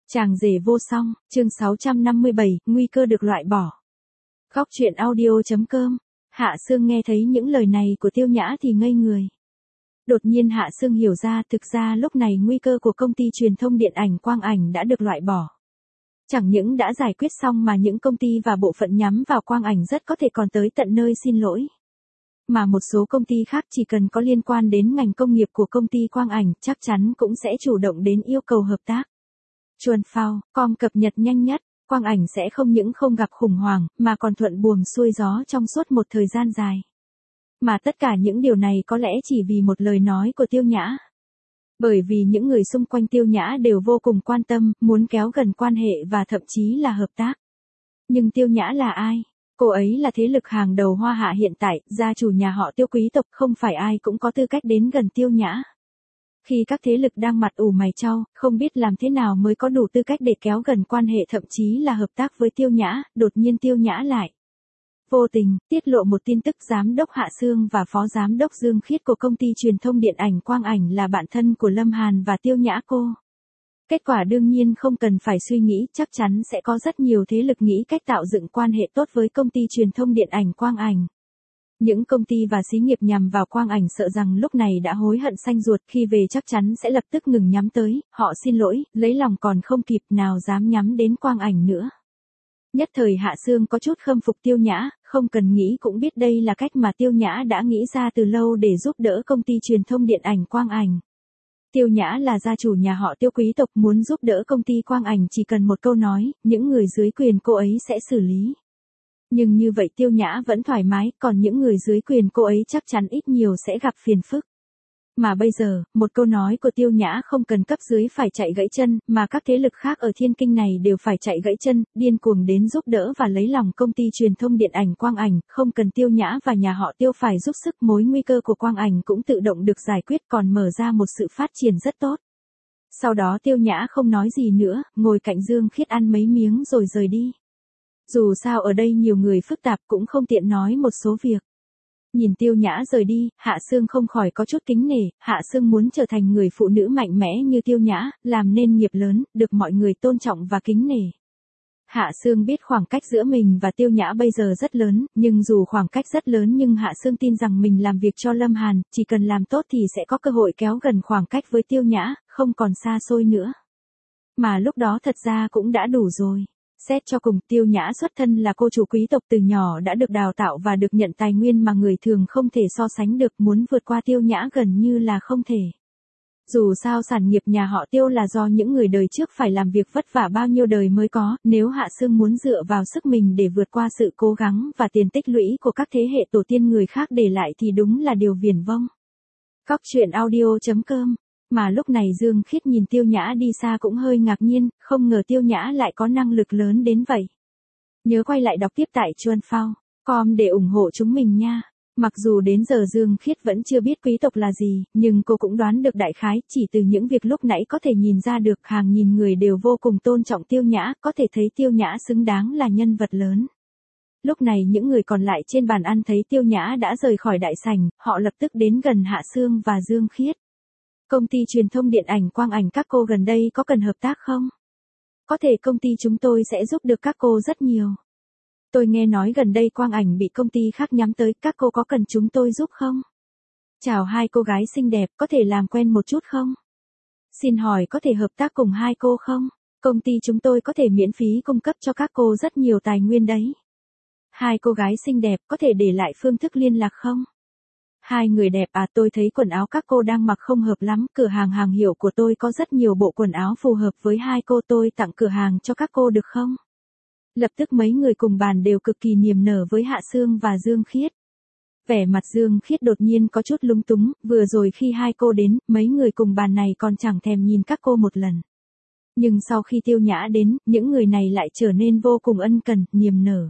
Chàng rể vô song, chương 657, nguy cơ được loại bỏ. Góc truyện audio.com. Hạ Sương nghe thấy những lời này của Tiêu Nhã thì ngây người. Đột nhiên Hạ Sương hiểu ra thực ra lúc này nguy cơ của công ty truyền thông điện ảnh Quang Ảnh đã được loại bỏ. Chẳng những đã giải quyết xong mà những công ty và bộ phận nhắm vào Quang Ảnh rất có thể còn tới tận nơi xin lỗi. Mà một số công ty khác chỉ cần có liên quan đến ngành công nghiệp của công ty Quang Ảnh chắc chắn cũng sẽ chủ động đến yêu cầu hợp tác. Chuồn phao, com cập nhật nhanh nhất, Quang Ảnh sẽ không những không gặp khủng hoảng, mà còn thuận buồm xuôi gió trong suốt một thời gian dài. Mà tất cả những điều này có lẽ chỉ vì một lời nói của Tiêu Nhã. Bởi vì những người xung quanh Tiêu Nhã đều vô cùng quan tâm, muốn kéo gần quan hệ và thậm chí là hợp tác. Nhưng Tiêu Nhã là ai? Cô ấy là thế lực hàng đầu Hoa Hạ hiện tại, gia chủ nhà họ Tiêu quý tộc, không phải ai cũng có tư cách đến gần Tiêu Nhã. Khi các thế lực đang mặt ủ mày chau, không biết làm thế nào mới có đủ tư cách để kéo gần quan hệ thậm chí là hợp tác với Tiêu Nhã, đột nhiên Tiêu Nhã lại vô tình tiết lộ một tin tức giám đốc Hạ Sương và phó giám đốc Dương Khiết của công ty truyền thông điện ảnh Quang Ảnh là bạn thân của Lâm Hàn và Tiêu Nhã cô. Kết quả đương nhiên không cần phải suy nghĩ, chắc chắn sẽ có rất nhiều thế lực nghĩ cách tạo dựng quan hệ tốt với công ty truyền thông điện ảnh Quang Ảnh. Những công ty và xí nghiệp nhằm vào Quang Ảnh sợ rằng lúc này đã hối hận xanh ruột, khi về chắc chắn sẽ lập tức ngừng nhắm tới, họ xin lỗi, lấy lòng còn không kịp, nào dám nhắm đến Quang Ảnh nữa. Nhất thời Hạ Sương có chút khâm phục Tiêu Nhã, không cần nghĩ cũng biết đây là cách mà Tiêu Nhã đã nghĩ ra từ lâu để giúp đỡ công ty truyền thông điện ảnh Quang Ảnh. Tiêu Nhã là gia chủ nhà họ Tiêu quý tộc, muốn giúp đỡ công ty Quang Ảnh chỉ cần một câu nói, những người dưới quyền cô ấy sẽ xử lý. Nhưng như vậy Tiêu Nhã vẫn thoải mái, còn những người dưới quyền cô ấy chắc chắn ít nhiều sẽ gặp phiền phức. Mà bây giờ, một câu nói của Tiêu Nhã không cần cấp dưới phải chạy gãy chân, mà các thế lực khác ở Thiên Kinh này đều phải chạy gãy chân, điên cuồng đến giúp đỡ và lấy lòng công ty truyền thông điện ảnh Quang Ảnh, không cần Tiêu Nhã và nhà họ Tiêu phải giúp sức, mối nguy cơ của Quang Ảnh cũng tự động được giải quyết, còn mở ra một sự phát triển rất tốt. Sau đó Tiêu Nhã không nói gì nữa, ngồi cạnh Dương Khiết ăn mấy miếng rồi rời đi. Dù sao ở đây nhiều người phức tạp cũng không tiện nói một số việc. Nhìn Tiêu Nhã rời đi, Hạ Sương không khỏi có chút kính nể, Hạ Sương muốn trở thành người phụ nữ mạnh mẽ như Tiêu Nhã, làm nên nghiệp lớn, được mọi người tôn trọng và kính nể. Hạ Sương biết khoảng cách giữa mình và Tiêu Nhã bây giờ rất lớn, nhưng dù khoảng cách rất lớn nhưng Hạ Sương tin rằng mình làm việc cho Lâm Hàn, chỉ cần làm tốt thì sẽ có cơ hội kéo gần khoảng cách với Tiêu Nhã, không còn xa xôi nữa. Mà lúc đó thật ra cũng đã đủ rồi. Xét cho cùng, Tiêu Nhã xuất thân là cô chủ quý tộc, từ nhỏ đã được đào tạo và được nhận tài nguyên mà người thường không thể so sánh được, muốn vượt qua Tiêu Nhã gần như là không thể. Dù sao sản nghiệp nhà họ Tiêu là do những người đời trước phải làm việc vất vả bao nhiêu đời mới có, nếu Hạ Sương muốn dựa vào sức mình để vượt qua sự cố gắng và tiền tích lũy của các thế hệ tổ tiên người khác để lại thì đúng là điều viển vông. Góc truyện audio.com. Mà lúc này Dương Khiết nhìn Tiêu Nhã đi xa cũng hơi ngạc nhiên, không ngờ Tiêu Nhã lại có năng lực lớn đến vậy. Nhớ quay lại đọc tiếp tại Chuồn phao com để ủng hộ chúng mình nha. Mặc dù đến giờ Dương Khiết vẫn chưa biết quý tộc là gì, nhưng cô cũng đoán được đại khái, chỉ từ những việc lúc nãy có thể nhìn ra được, hàng nghìn người đều vô cùng tôn trọng Tiêu Nhã, có thể thấy Tiêu Nhã xứng đáng là nhân vật lớn. Lúc này những người còn lại trên bàn ăn thấy Tiêu Nhã đã rời khỏi đại sảnh, họ lập tức đến gần Hạ Sương và Dương Khiết. Công ty truyền thông điện ảnh Quang Ảnh các cô gần đây có cần hợp tác không? Có thể công ty chúng tôi sẽ giúp được các cô rất nhiều. Tôi nghe nói gần đây Quang Ảnh bị công ty khác nhắm tới, các cô có cần chúng tôi giúp không? Chào hai cô gái xinh đẹp, có thể làm quen một chút không? Xin hỏi có thể hợp tác cùng hai cô không? Công ty chúng tôi có thể miễn phí cung cấp cho các cô rất nhiều tài nguyên đấy. Hai cô gái xinh đẹp, có thể để lại phương thức liên lạc không? Hai người đẹp à, tôi thấy quần áo các cô đang mặc không hợp lắm, cửa hàng hàng hiệu của tôi có rất nhiều bộ quần áo phù hợp với hai cô, tôi tặng cửa hàng cho các cô được không? Lập tức mấy người cùng bàn đều cực kỳ niềm nở với Hạ Sương và Dương Khiết. Vẻ mặt Dương Khiết đột nhiên có chút lúng túng, vừa rồi khi hai cô đến, mấy người cùng bàn này còn chẳng thèm nhìn các cô một lần. Nhưng sau khi Tiêu Nhã đến, những người này lại trở nên vô cùng ân cần, niềm nở.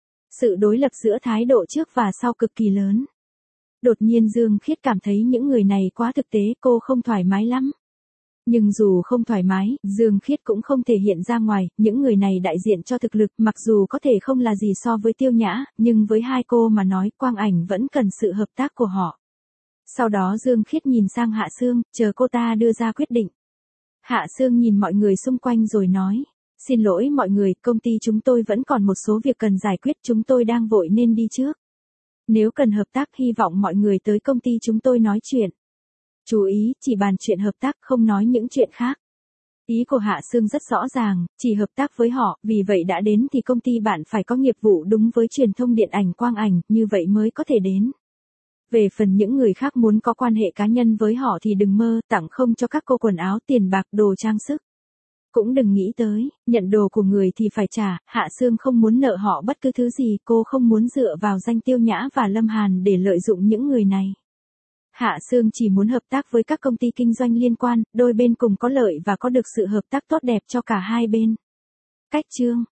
Sự đối lập giữa thái độ trước và sau cực kỳ lớn. Đột nhiên Dương Khiết cảm thấy những người này quá thực tế, cô không thoải mái lắm. Nhưng dù không thoải mái, Dương Khiết cũng không thể hiện ra ngoài, những người này đại diện cho thực lực, mặc dù có thể không là gì so với Tiêu Nhã, nhưng với hai cô mà nói, Quang Ảnh vẫn cần sự hợp tác của họ. Sau đó Dương Khiết nhìn sang Hạ Sương, chờ cô ta đưa ra quyết định. Hạ Sương nhìn mọi người xung quanh rồi nói. Xin lỗi mọi người, công ty chúng tôi vẫn còn một số việc cần giải quyết, chúng tôi đang vội nên đi trước. Nếu cần hợp tác hy vọng mọi người tới công ty chúng tôi nói chuyện. Chú ý, chỉ bàn chuyện hợp tác không nói những chuyện khác. Ý của Hạ Sương rất rõ ràng, chỉ hợp tác với họ, vì vậy đã đến thì công ty bạn phải có nghiệp vụ đúng với truyền thông điện ảnh quang ảnh, như vậy mới có thể đến. Về phần những người khác muốn có quan hệ cá nhân với họ thì đừng mơ, tặng không cho các cô quần áo, tiền bạc, đồ trang sức. Cũng đừng nghĩ tới, nhận đồ của người thì phải trả, Hạ Sương không muốn nợ họ bất cứ thứ gì, cô không muốn dựa vào danh Tiêu Nhã và Lâm Hàn để lợi dụng những người này. Hạ Sương chỉ muốn hợp tác với các công ty kinh doanh liên quan, đôi bên cùng có lợi và có được sự hợp tác tốt đẹp cho cả hai bên. Cách chương